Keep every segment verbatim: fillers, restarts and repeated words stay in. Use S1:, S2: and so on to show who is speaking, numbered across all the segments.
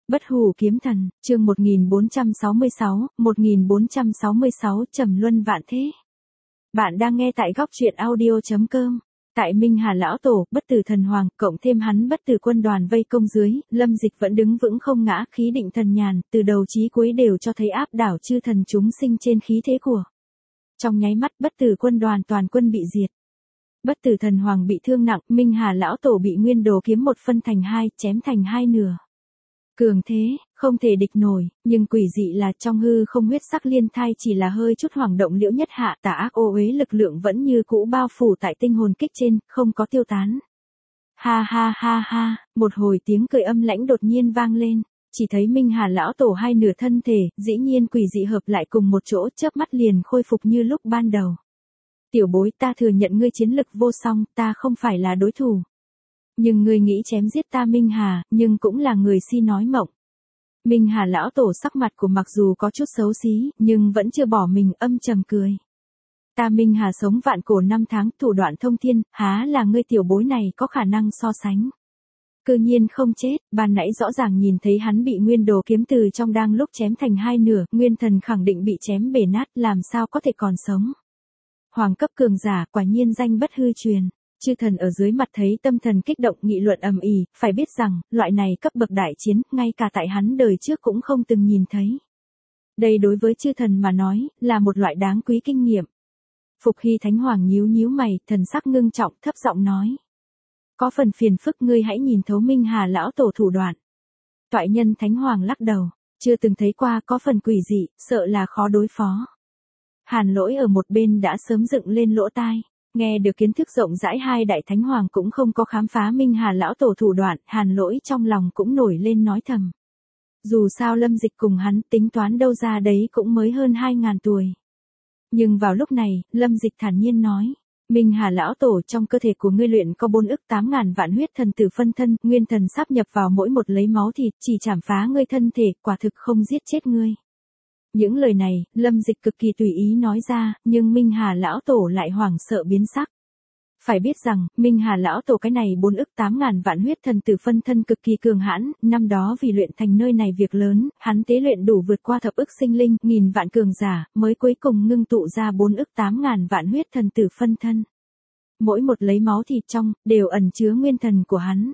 S1: Bất hủ kiếm thần, chương một nghìn bốn trăm sáu mươi sáu, một nghìn bốn trăm sáu mươi sáu, trầm luân vạn thế. Bạn đang nghe tại góc truyện audio chấm com. Tại Minh Hà lão tổ, bất tử thần hoàng, cộng thêm hắn bất tử quân đoàn vây công dưới, Lâm Dịch vẫn đứng vững không ngã, khí định thần nhàn, từ đầu chí cuối đều cho thấy áp đảo chư thần chúng sinh trên khí thế của. Trong nháy mắt, bất tử quân đoàn toàn quân bị diệt. Bất tử thần hoàng bị thương nặng, Minh Hà lão tổ bị nguyên đồ kiếm một phân thành hai, chém thành hai nửa. Cường thế, không thể địch nổi, nhưng quỷ dị là trong hư không huyết sắc liên thai chỉ là hơi chút hoảng động liễu nhất hạ, tà ác ô uế lực lượng vẫn như cũ bao phủ tại tinh hồn kích trên, không có tiêu tán. Ha ha ha ha, một hồi tiếng cười âm lãnh đột nhiên vang lên, chỉ thấy Minh Hà lão tổ hai nửa thân thể, dĩ nhiên quỷ dị hợp lại cùng một chỗ, chớp mắt liền khôi phục như lúc ban đầu. Tiểu bối, ta thừa nhận ngươi chiến lực vô song, ta không phải là đối thủ. Nhưng ngươi nghĩ chém giết ta Minh Hà, nhưng cũng là người si nói mộng. Minh Hà lão tổ sắc mặt của mặc dù có chút xấu xí, nhưng vẫn chưa bỏ mình, âm trầm cười. Ta Minh Hà sống vạn cổ năm tháng, thủ đoạn thông thiên, há là ngươi tiểu bối này có khả năng so sánh. Cư nhiên không chết, ban nãy rõ ràng nhìn thấy hắn bị nguyên đồ kiếm từ trong đang lúc chém thành hai nửa, nguyên thần khẳng định bị chém bể nát, làm sao có thể còn sống. Hoàng cấp cường giả, quả nhiên danh bất hư truyền. Chư thần ở dưới mặt thấy tâm thần kích động nghị luận ầm ĩ, phải biết rằng, loại này cấp bậc đại chiến, ngay cả tại hắn đời trước cũng không từng nhìn thấy. Đây đối với chư thần mà nói, là một loại đáng quý kinh nghiệm. Phục Hy Thánh Hoàng nhíu nhíu mày, thần sắc ngưng trọng, thấp giọng nói. Có phần phiền phức, ngươi hãy nhìn thấu Minh Hà lão tổ thủ đoạn. Toại nhân Thánh Hoàng lắc đầu, chưa từng thấy qua, có phần quỷ dị, sợ là khó đối phó. Hàn Lỗi ở một bên đã sớm dựng lên lỗ tai. Nghe được kiến thức rộng rãi hai đại thánh hoàng cũng không có khám phá Minh Hà lão tổ thủ đoạn, Hàn Lỗi trong lòng cũng nổi lên nói thầm. Dù sao Lâm Dịch cùng hắn tính toán đâu ra đấy cũng mới hơn hai ngàn tuổi. Nhưng vào lúc này, Lâm Dịch thản nhiên nói, Minh Hà lão tổ, trong cơ thể của ngươi luyện có bốn ức tám ngàn vạn huyết thần tử phân thân, nguyên thần sáp nhập vào mỗi một lấy máu thịt, chỉ chảm phá ngươi thân thể, quả thực không giết chết ngươi. Những lời này, Lâm Dịch cực kỳ tùy ý nói ra, nhưng Minh Hà lão tổ lại hoảng sợ biến sắc. Phải biết rằng, Minh Hà lão tổ cái này bốn ức tám ngàn vạn huyết thần tử phân thân cực kỳ cường hãn, năm đó vì luyện thành nơi này việc lớn, hắn tế luyện đủ vượt qua thập ức sinh linh, nghìn vạn cường giả, mới cuối cùng ngưng tụ ra bốn ức tám ngàn vạn huyết thần tử phân thân. Mỗi một lấy máu thịt trong, đều ẩn chứa nguyên thần của hắn.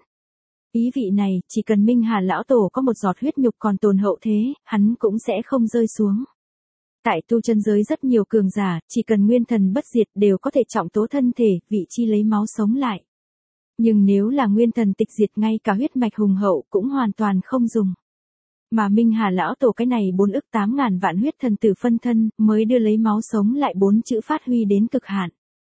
S1: Ý vị này, chỉ cần Minh Hà lão tổ có một giọt huyết nhục còn tồn hậu thế, hắn cũng sẽ không rơi xuống. Tại tu chân giới rất nhiều cường giả, chỉ cần nguyên thần bất diệt đều có thể trọng tố thân thể, vị chi lấy máu sống lại. Nhưng nếu là nguyên thần tịch diệt, ngay cả huyết mạch hùng hậu cũng hoàn toàn không dùng. Mà Minh Hà lão tổ cái này bốn ức tám ngàn vạn huyết thần tử phân thân, mới đưa lấy máu sống lại bốn chữ phát huy đến cực hạn.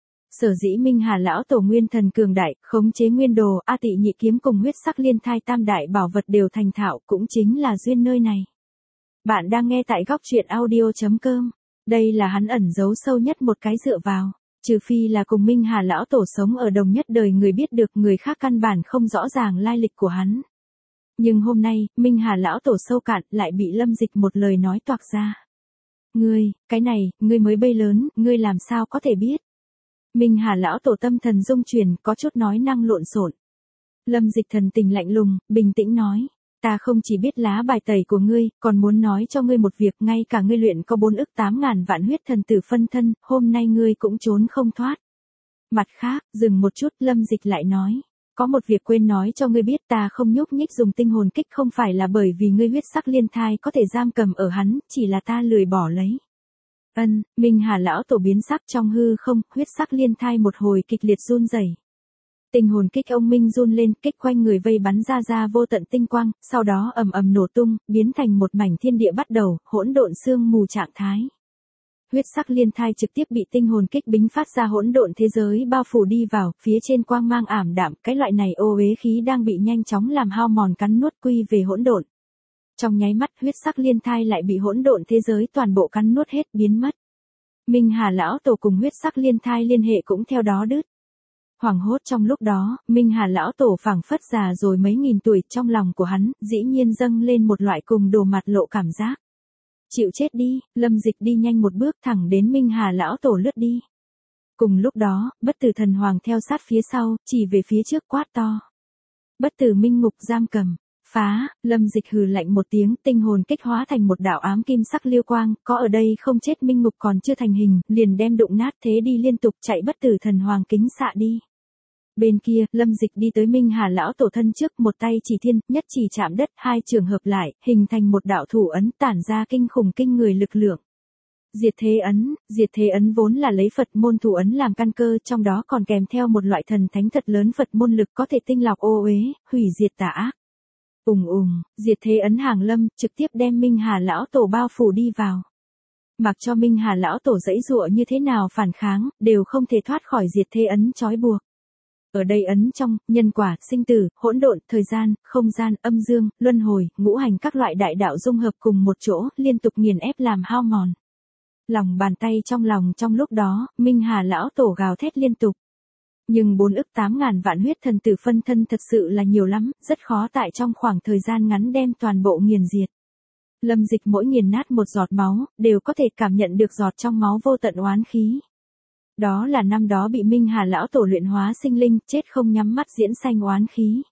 S1: Sở dĩ Minh Hà lão tổ nguyên thần cường đại, khống chế nguyên đồ, A Tị nhị kiếm cùng huyết sắc liên thai tam đại bảo vật đều thành thạo, cũng chính là duyên nơi này. Bạn đang nghe tại góc truyện audio chấm com. Đây là hắn ẩn giấu sâu nhất một cái dựa vào, trừ phi là cùng Minh Hà lão tổ sống ở đồng nhất đời, người biết được, người khác căn bản không rõ ràng lai lịch của hắn. Nhưng hôm nay, Minh Hà lão tổ sâu cạn lại bị Lâm Dịch một lời nói toạc ra. Ngươi, cái này, ngươi mới bay lớn, ngươi làm sao có thể biết? Minh Hà lão tổ tâm thần rung chuyển, có chút nói năng lộn xộn. Lâm Dịch thần tình lạnh lùng, bình tĩnh nói, ta không chỉ biết lá bài tẩy của ngươi, còn muốn nói cho ngươi một việc, ngay cả ngươi luyện có bốn ức tám ngàn vạn huyết thần tử phân thân, hôm nay ngươi cũng trốn không thoát. Mặt khác, dừng một chút, Lâm Dịch lại nói, có một việc quên nói cho ngươi biết, ta không nhúc nhích dùng tinh hồn kích không phải là bởi vì ngươi huyết sắc liên thai có thể giam cầm ở hắn, chỉ là ta lười bỏ lấy. Ân, Minh Hà lão tổ biến sắc trong hư không, huyết sắc liên thai một hồi kịch liệt run rẩy. Tinh hồn kích ông minh run lên, kích quanh người vây bắn ra ra vô tận tinh quang, sau đó ầm ầm nổ tung, biến thành một mảnh thiên địa bắt đầu, hỗn độn sương mù trạng thái. Huyết sắc liên thai trực tiếp bị tinh hồn kích bính phát ra hỗn độn thế giới bao phủ đi vào, phía trên quang mang ảm đạm, cái loại này ô uế khí đang bị nhanh chóng làm hao mòn cắn nuốt quy về hỗn độn. Trong nháy mắt, huyết sắc liên thai lại bị hỗn độn thế giới toàn bộ cắn nuốt hết, biến mất. Minh Hà lão tổ cùng huyết sắc liên thai liên hệ cũng theo đó đứt. Hoảng hốt trong lúc đó, Minh Hà lão tổ phảng phất già rồi mấy nghìn tuổi, trong lòng của hắn dĩ nhiên dâng lên một loại cùng đồ mặt lộ cảm giác. Chịu chết đi, Lâm Dịch đi nhanh một bước thẳng đến Minh Hà lão tổ lướt đi. Cùng lúc đó, bất tử thần hoàng theo sát phía sau, chỉ về phía trước quát to. Bất tử minh ngục giam cầm. Phá, Lâm Dịch hừ lạnh một tiếng, tinh hồn kích hóa thành một đạo ám kim sắc liêu quang, có ở đây không chết minh ngục còn chưa thành hình, liền đem đụng nát thế đi liên tục chạy bất tử thần hoàng kính xạ đi. Bên kia, Lâm Dịch đi tới Minh Hà lão tổ thân trước, một tay chỉ thiên, nhất chỉ chạm đất, hai trường hợp lại, hình thành một đạo thủ ấn tản ra kinh khủng kinh người lực lượng. Diệt thế ấn, diệt thế ấn vốn là lấy Phật môn thủ ấn làm căn cơ, trong đó còn kèm theo một loại thần thánh thật lớn Phật môn lực có thể tinh lọc ô uế, hủy diệt tà ác. Ùng ùng, diệt thế ấn hàng lâm, trực tiếp đem Minh Hà lão tổ bao phủ đi vào. Mặc cho Minh Hà lão tổ dãy dụa như thế nào phản kháng, đều không thể thoát khỏi diệt thế ấn trói buộc. Ở đây ấn trong, nhân quả, sinh tử, hỗn độn, thời gian, không gian, âm dương, luân hồi, ngũ hành các loại đại đạo dung hợp cùng một chỗ, liên tục nghiền ép làm hao mòn. Lòng bàn tay trong lòng trong lúc đó, Minh Hà lão tổ gào thét liên tục. Nhưng bốn ức tám ngàn vạn huyết thần tử phân thân thật sự là nhiều lắm, rất khó tại trong khoảng thời gian ngắn đem toàn bộ nghiền diệt. Lâm Dịch mỗi nghiền nát một giọt máu, đều có thể cảm nhận được giọt trong máu vô tận oán khí. Đó là năm đó bị Minh Hà lão tổ luyện hóa sinh linh, chết không nhắm mắt diễn sanh oán khí.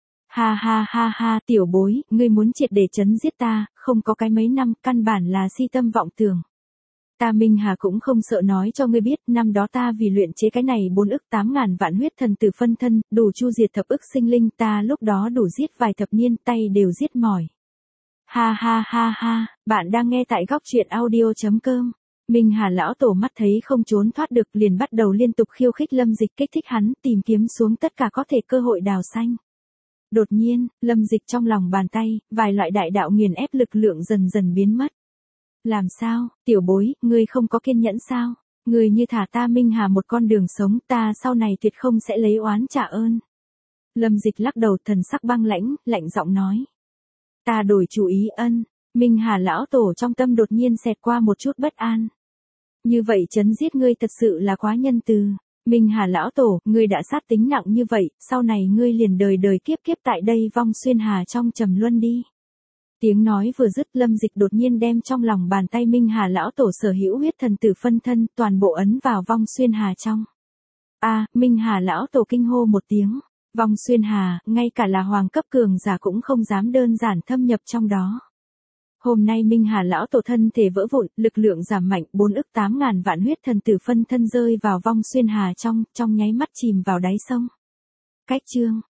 S1: Ha ha ha ha, tiểu bối, ngươi muốn triệt để chấn giết ta, không có cái mấy năm, căn bản là si tâm vọng tưởng. Ta Minh Hà cũng không sợ nói cho ngươi biết, năm đó ta vì luyện chế cái này bốn ức tám ngàn vạn huyết thần tử phân thân, đủ chu diệt thập ức sinh linh, ta lúc đó đủ giết vài thập niên, tay đều giết mỏi. Ha ha ha ha, bạn đang nghe tại góc truyện audio chấm com. Minh Hà lão tổ mắt thấy không trốn thoát được, liền bắt đầu liên tục khiêu khích Lâm Dịch, kích thích hắn, tìm kiếm xuống tất cả có thể cơ hội đào xanh. Đột nhiên, Lâm Dịch trong lòng bàn tay, vài loại đại đạo nghiền ép lực lượng dần dần biến mất. Làm sao, tiểu bối, ngươi không có kiên nhẫn sao? Ngươi như thả ta Minh Hà một con đường sống, ta sau này tuyệt không sẽ lấy oán trả ơn. Lâm Dịch lắc đầu, thần sắc băng lãnh, lạnh giọng nói. Ta đổi chủ ý ân. Minh Hà lão tổ trong tâm đột nhiên xẹt qua một chút bất an. Như vậy chấn giết ngươi thật sự là quá nhân từ. Minh Hà lão tổ, ngươi đã sát tính nặng như vậy, sau này ngươi liền đời đời kiếp kiếp tại đây vong xuyên hà trong trầm luân đi. Tiếng nói vừa dứt, Lâm Dịch đột nhiên đem trong lòng bàn tay Minh Hà lão tổ sở hữu huyết thần tử phân thân, toàn bộ ấn vào vong xuyên hà trong. A, Minh Hà lão tổ kinh hô một tiếng. Vong xuyên hà, ngay cả là hoàng cấp cường giả cũng không dám đơn giản thâm nhập trong đó. Hôm nay Minh Hà lão tổ thân thể vỡ vụn, lực lượng giảm mạnh, bốn ức tám ngàn vạn huyết thần tử phân thân rơi vào vong xuyên hà trong, trong nháy mắt chìm vào đáy sông. Cách chương